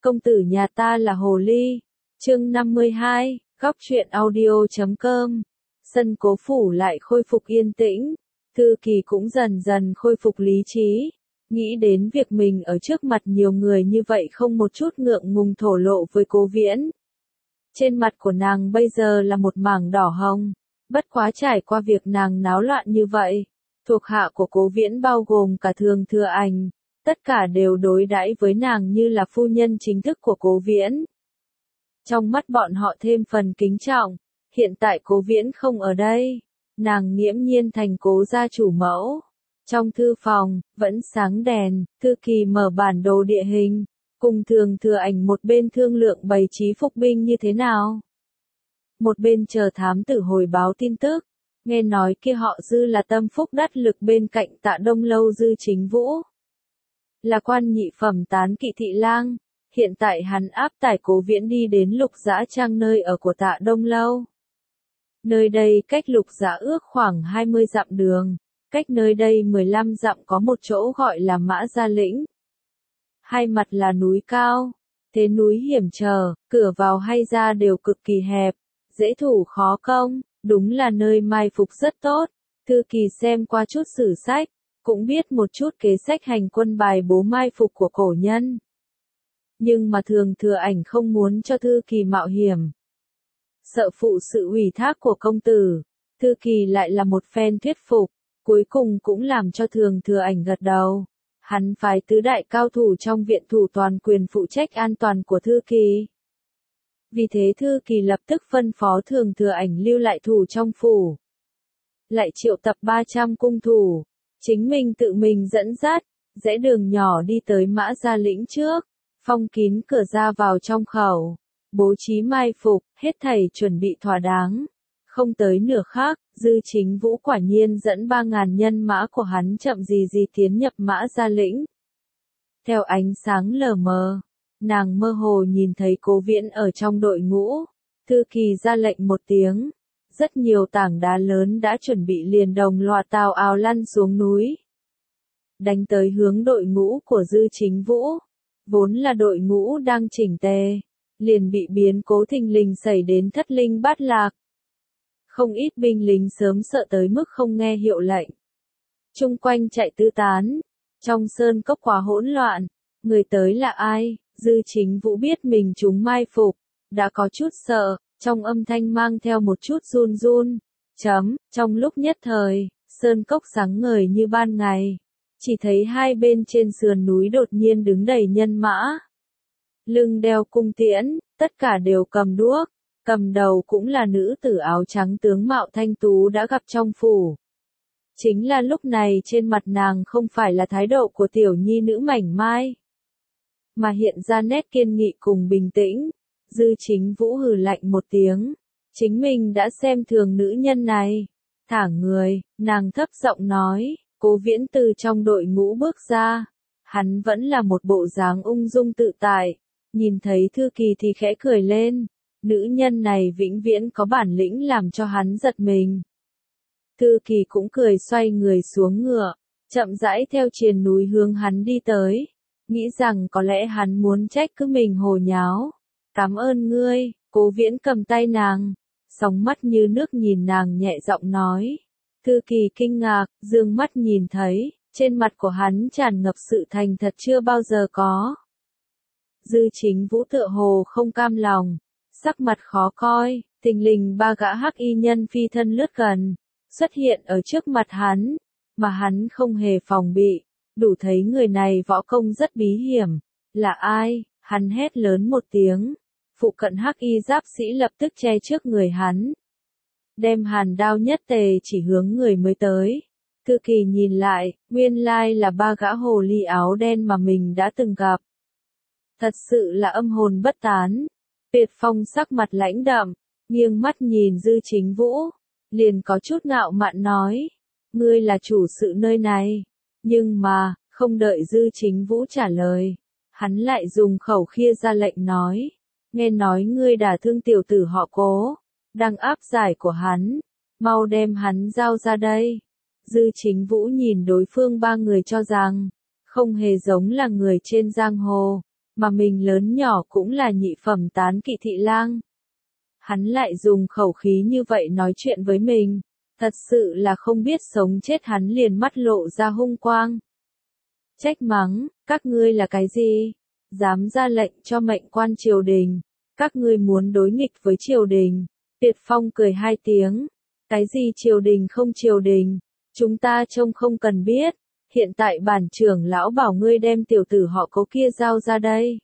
Công tử nhà ta là hồ ly. Chương 52, góc truyện audio.com. Sân Cố Phủ lại khôi phục yên tĩnh. Thư Kỳ cũng dần dần khôi phục lý trí. Nghĩ đến việc mình ở trước mặt nhiều người như vậy không một chút ngượng ngùng thổ lộ với Cố Viễn. Trên mặt của nàng bây giờ là một mảng đỏ hồng. Bất quá trải qua việc nàng náo loạn như vậy, thuộc hạ của Cố Viễn bao gồm cả Thường Thừa Ảnh, tất cả đều đối đãi với nàng như là phu nhân chính thức của Cố Viễn. Trong mắt bọn họ thêm phần kính trọng, hiện tại Cố Viễn không ở đây, nàng nghiễm nhiên thành Cố gia chủ mẫu. Trong thư phòng, vẫn sáng đèn, Thư Kỳ mở bản đồ địa hình, cùng Thường Thừa Ảnh một bên thương lượng bày trí phục binh như thế nào. Một bên chờ thám tử hồi báo tin tức, nghe nói kia họ Dư là tâm phúc đắc lực bên cạnh Tạ Đông Lâu Dư Chính Vũ. Là quan nhị phẩm tán kỵ thị lang, hiện tại hắn áp tải Cố Viễn đi đến Lục Dã Trang nơi ở của Tạ Đông Lâu. Nơi đây cách Lục Dã ước khoảng 20 dặm đường, cách nơi đây 15 dặm có một chỗ gọi là Mã Gia Lĩnh. Hai mặt là núi cao, thế núi hiểm trở, cửa vào hay ra đều cực kỳ hẹp, dễ thủ khó công, đúng là nơi mai phục rất tốt. Thư Kỳ xem qua chút sử sách, cũng biết một chút kế sách hành quân bài bố mai phục của cổ nhân. Nhưng mà Thường Thừa Ảnh không muốn cho Thư Kỳ mạo hiểm. Sợ phụ sự ủy thác của công tử, Thư Kỳ lại là một phen thuyết phục, cuối cùng cũng làm cho Thường Thừa Ảnh gật đầu. Hắn phái tứ đại cao thủ trong viện thủ toàn quyền phụ trách an toàn của Thư Kỳ. Vì thế Thư Kỳ lập tức phân phó Thường Thừa Ảnh lưu lại thủ trong phủ. Lại triệu tập 300 cung thủ, chính mình tự mình dẫn dắt, rẽ đường nhỏ đi tới Mã Gia Lĩnh trước, phong kín cửa ra vào trong khẩu, bố trí mai phục, hết thảy chuẩn bị thỏa đáng. Không tới nửa khắc, Dư Chính Vũ quả nhiên dẫn 3.000 nhân mã của hắn chậm gì gì tiến nhập Mã Gia Lĩnh. Theo ánh sáng lờ mờ, nàng mơ hồ nhìn thấy Cố Viễn ở trong đội ngũ. Thư Kỳ ra lệnh một tiếng, rất nhiều tảng đá lớn đã chuẩn bị liền đồng loạt tào ào lăn xuống núi, đánh tới hướng đội ngũ của Dư Chính Vũ. Vốn là đội ngũ đang chỉnh tề, liền bị biến cố thình lình xảy đến thất linh bát lạc. Không ít binh lính sớm sợ tới mức không nghe hiệu lệnh, chung quanh chạy tứ tán. Trong sơn cốc quá hỗn loạn, người tới là ai? Dư Chính Vũ biết mình trúng mai phục, đã có chút sợ, trong âm thanh mang theo một chút run run. Trong lúc nhất thời, sơn cốc sáng ngời như ban ngày, chỉ thấy hai bên trên sườn núi đột nhiên đứng đầy nhân mã. Lưng đeo cung tiễn, tất cả đều cầm đuốc, cầm đầu cũng là nữ tử áo trắng tướng mạo thanh tú đã gặp trong phủ. Chính là lúc này trên mặt nàng không phải là thái độ của tiểu nhi nữ mảnh mai, mà hiện ra nét kiên nghị cùng bình tĩnh. Dư Chính Vũ hừ lạnh một tiếng, chính mình đã xem thường nữ nhân này. Thả người, nàng thấp giọng nói. Cố Viễn từ trong đội ngũ bước ra, hắn vẫn là một bộ dáng ung dung tự tại, nhìn thấy Thư Kỳ thì khẽ cười lên. Nữ nhân này vĩnh viễn có bản lĩnh làm cho hắn giật mình. Thư Kỳ cũng cười xoay người xuống ngựa, chậm rãi theo triền núi hướng hắn đi tới, nghĩ rằng có lẽ hắn muốn trách cứ mình hồ nháo. Cảm ơn ngươi. Cố Viễn cầm tay nàng, sóng mắt như nước nhìn nàng nhẹ giọng nói. Thư Kỳ kinh ngạc, dương mắt nhìn thấy, trên mặt của hắn tràn ngập sự thành thật chưa bao giờ có. Dư Chính Vũ tựa hồ không cam lòng, sắc mặt khó coi, thình lình 3 gã hắc y nhân phi thân lướt gần, xuất hiện ở trước mặt hắn, mà hắn không hề phòng bị, đủ thấy người này võ công rất bí hiểm. Là ai? Hắn hét lớn một tiếng, phụ cận hắc y giáp sĩ lập tức che trước người hắn, đem hàn đao nhất tề chỉ hướng người mới tới. Thư Kỳ nhìn lại, nguyên lai là 3 gã hồ ly áo đen mà mình đã từng gặp. Thật sự là âm hồn bất tán. Tuyệt Phong sắc mặt lãnh đạm, nghiêng mắt nhìn Dư Chính Vũ, liền có chút ngạo mạn nói, ngươi là chủ sự nơi này. Nhưng mà, không đợi Dư Chính Vũ trả lời, hắn lại dùng khẩu khia ra lệnh nói, nghe nói ngươi đả thương tiểu tử họ Cố, đang áp giải của hắn, mau đem hắn giao ra đây. Dư Chính Vũ nhìn đối phương 3 người cho rằng, không hề giống là người trên giang hồ, mà mình lớn nhỏ cũng là nhị phẩm tán kỵ thị lang. Hắn lại dùng khẩu khí như vậy nói chuyện với mình, thật sự là không biết sống chết. Hắn liền mắt lộ ra hung quang. Trách mắng, các ngươi là cái gì? Dám ra lệnh cho mệnh quan triều đình, các ngươi muốn đối nghịch với triều đình. Tuyệt Phong cười hai tiếng, cái gì triều đình không triều đình, chúng ta trông không cần biết, hiện tại bản trưởng lão bảo ngươi đem tiểu tử họ Cố kia giao ra đây.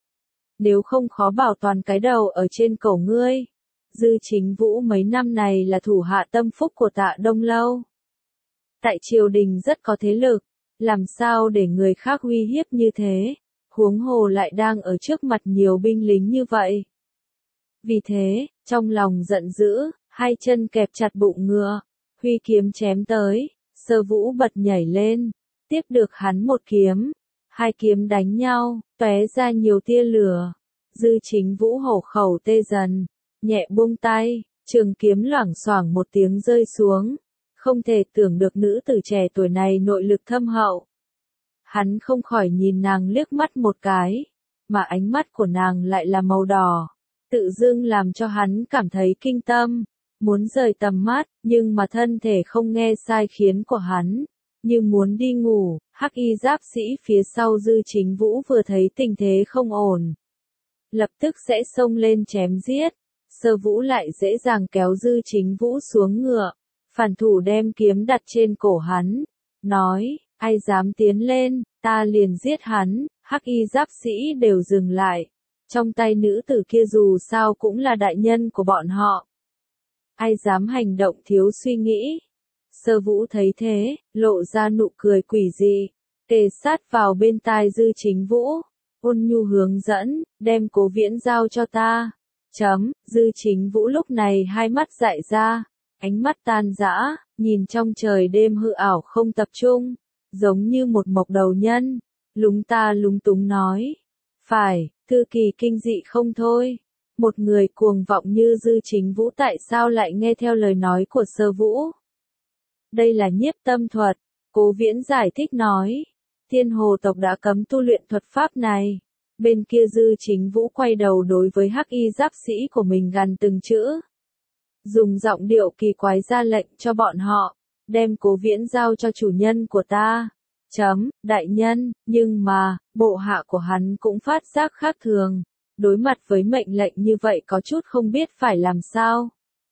Nếu không khó bảo toàn cái đầu ở trên cổ ngươi. Dư Chính Vũ mấy năm này là thủ hạ tâm phúc của Tạ Đông Lâu. Tại triều đình rất có thế lực, làm sao để người khác uy hiếp như thế, huống hồ lại đang ở trước mặt nhiều binh lính như vậy. Vì thế, trong lòng giận dữ, hai chân kẹp chặt bụng ngựa, huy kiếm chém tới, Sơ Vũ bật nhảy lên, tiếp được hắn một kiếm, hai kiếm đánh nhau, tóe ra nhiều tia lửa. Dư Chính Vũ hổ khẩu tê dần, nhẹ buông tay, trường kiếm loảng xoảng một tiếng rơi xuống. Không thể tưởng được nữ tử trẻ tuổi này nội lực thâm hậu. Hắn không khỏi nhìn nàng liếc mắt một cái, mà ánh mắt của nàng lại là màu đỏ, tự dưng làm cho hắn cảm thấy kinh tâm, muốn rời tầm mắt, nhưng mà thân thể không nghe sai khiến của hắn, như muốn đi ngủ. Hắc y giáp sĩ phía sau Dư Chính Vũ vừa thấy tình thế không ổn, lập tức sẽ xông lên chém giết. Sơ Vũ lại dễ dàng kéo Dư Chính Vũ xuống ngựa, phản thủ đem kiếm đặt trên cổ hắn, nói, ai dám tiến lên, ta liền giết hắn. Hắc y giáp sĩ đều dừng lại, trong tay nữ tử kia dù sao cũng là đại nhân của bọn họ. Ai dám hành động thiếu suy nghĩ. Sơ Vũ thấy thế, lộ ra nụ cười quỷ dị, kề sát vào bên tai Dư Chính Vũ, ôn nhu hướng dẫn, đem Cố Viễn giao cho ta. Dư Chính Vũ lúc này hai mắt dại ra, ánh mắt tan rã, nhìn trong trời đêm hư ảo không tập trung, giống như một mộc đầu nhân, lúng ta lúng túng nói. Phải, Thư Kỳ kinh dị không thôi. Một người cuồng vọng như Dư Chính Vũ tại sao lại nghe theo lời nói của Sơ Vũ? Đây là nhiếp tâm thuật, Cố Viễn giải thích nói. Thiên Hồ tộc đã cấm tu luyện thuật pháp này. Bên kia Dư Chính Vũ quay đầu đối với hắc y giáp sĩ của mình gằn từng chữ. Dùng giọng điệu kỳ quái ra lệnh cho bọn họ, đem Cố Viễn giao cho chủ nhân của ta. Đại nhân, nhưng mà, bộ hạ của hắn cũng phát giác khác thường. Đối mặt với mệnh lệnh như vậy có chút không biết phải làm sao.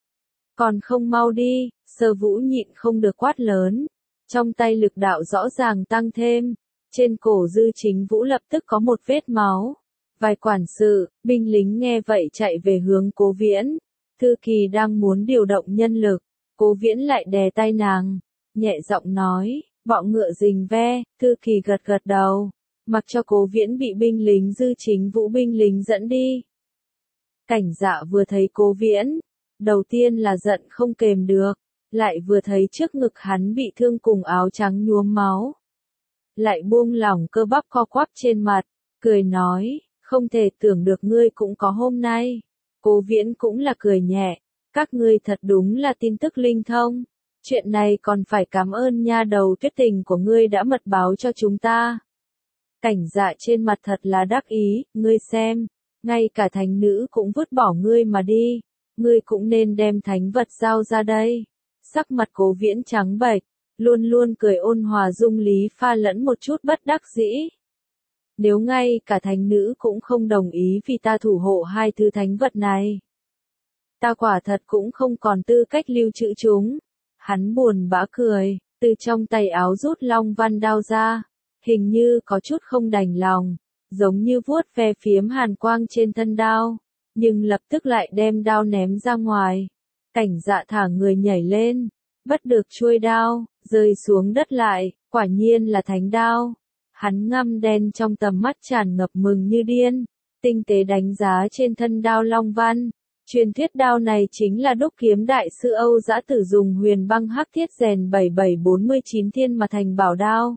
Còn không mau đi, Sơ Vũ nhịn không được quát lớn. Trong tay lực đạo rõ ràng tăng thêm. Trên cổ Dư Chính Vũ lập tức có một vết máu. Vài quản sự, binh lính nghe vậy chạy về hướng Cố Viễn. Thư Kỳ đang muốn điều động nhân lực, Cố Viễn lại đè tay nàng, nhẹ giọng nói, bọ ngựa rình ve. Thư Kỳ gật gật đầu, mặc cho Cố Viễn bị binh lính Dư Chính Vũ binh lính dẫn đi. Cảnh Dạ vừa thấy Cố Viễn, đầu tiên là giận không kềm được, lại vừa thấy trước ngực hắn bị thương cùng áo trắng nhuốm máu. Lại buông lỏng cơ bắp co quắp trên mặt, cười nói, không thể tưởng được ngươi cũng có hôm nay. Cố Viễn cũng là cười nhẹ, các ngươi thật đúng là tin tức linh thông. Chuyện này còn phải cảm ơn nha đầu Tuyết Tình của ngươi đã mật báo cho chúng ta. Cảnh Dạ trên mặt thật là đắc ý, ngươi xem, ngay cả thánh nữ cũng vứt bỏ ngươi mà đi, ngươi cũng nên đem thánh vật giao ra đây. Sắc mặt Cố Viễn trắng bệch, luôn luôn cười ôn hòa dung lý pha lẫn một chút bất đắc dĩ. Nếu ngay cả thánh nữ cũng không đồng ý vì ta thủ hộ hai thứ thánh vật này, ta quả thật cũng không còn tư cách lưu trữ chúng. Hắn buồn bã cười, từ trong tay áo rút long văn đao ra, hình như có chút không đành lòng, giống như vuốt ve phiếm hàn quang trên thân đao, nhưng lập tức lại đem đao ném ra ngoài. Cảnh Dạ thả người nhảy lên, bắt được chuôi đao, rơi xuống đất lại, quả nhiên là thánh đao. Hắn ngăm đen trong tầm mắt tràn ngập mừng như điên, tinh tế đánh giá trên thân đao long văn. Truyền thuyết đao này chính là đúc kiếm đại sư Âu Dã Tử dùng huyền băng hắc thiết rèn 7749 thiên mà thành bảo đao.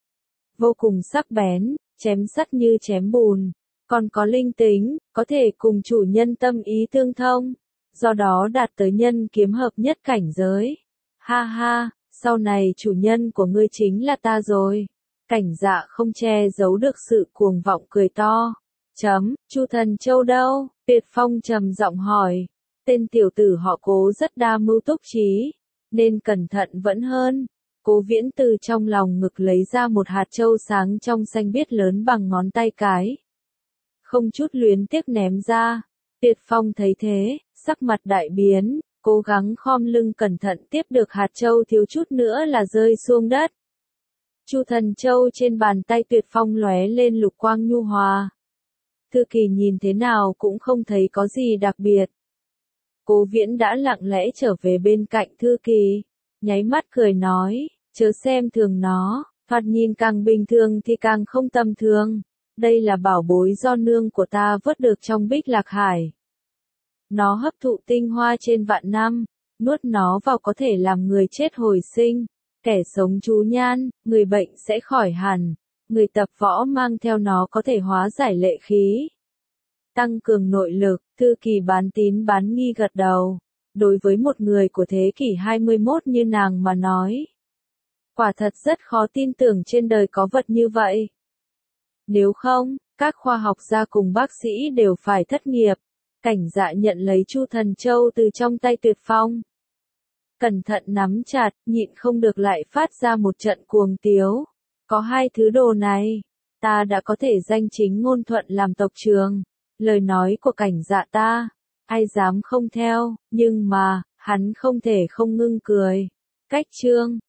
Vô cùng sắc bén, chém sắt như chém bùn, còn có linh tính, có thể cùng chủ nhân tâm ý tương thông, do đó đạt tới nhân kiếm hợp nhất cảnh giới. Ha ha, sau này chủ nhân của ngươi chính là ta rồi. Cảnh Dạ không che giấu được sự cuồng vọng cười to. Chu Thần Châu đâu? Tuyệt Phong trầm giọng hỏi. Tên tiểu tử họ Cố rất đa mưu túc trí, nên cẩn thận vẫn hơn. Cố Viễn từ trong lòng ngực lấy ra một hạt châu sáng trong xanh biếc lớn bằng ngón tay cái. Không chút luyến tiếc ném ra. Tuyệt Phong thấy thế, sắc mặt đại biến, cố gắng khom lưng cẩn thận tiếp được hạt châu thiếu chút nữa là rơi xuống đất. Chu Thần Châu trên bàn tay Tuyệt Phong lóe lên lục quang nhu hòa. Thư Kỳ nhìn thế nào cũng không thấy có gì đặc biệt. Cố Viễn đã lặng lẽ trở về bên cạnh Thư Kỳ, nháy mắt cười nói, chớ xem thường nó, thoạt nhìn càng bình thường thì càng không tầm thường. Đây là bảo bối do nương của ta vớt được trong Bích Lạc Hải. Nó hấp thụ tinh hoa trên vạn năm, nuốt nó vào có thể làm người chết hồi sinh, kẻ sống chú nhan, người bệnh sẽ khỏi hẳn, người tập võ mang theo nó có thể hóa giải lệ khí, tăng cường nội lực. Thư Kỳ bán tín bán nghi gật đầu. Đối với một người của thế kỷ 21 như nàng mà nói, quả thật rất khó tin tưởng trên đời có vật như vậy. Nếu không, các khoa học gia cùng bác sĩ đều phải thất nghiệp. Cảnh Dạ nhận lấy Chu Thần Châu từ trong tay Tuyệt Phong. Cẩn thận nắm chặt, nhịn không được lại phát ra một trận cuồng tiếu. Có hai thứ đồ này, ta đã có thể danh chính ngôn thuận làm tộc trưởng. Lời nói của Cảnh Dạ ta, ai dám không theo, nhưng mà, hắn không thể không ngưng cười. Cách chương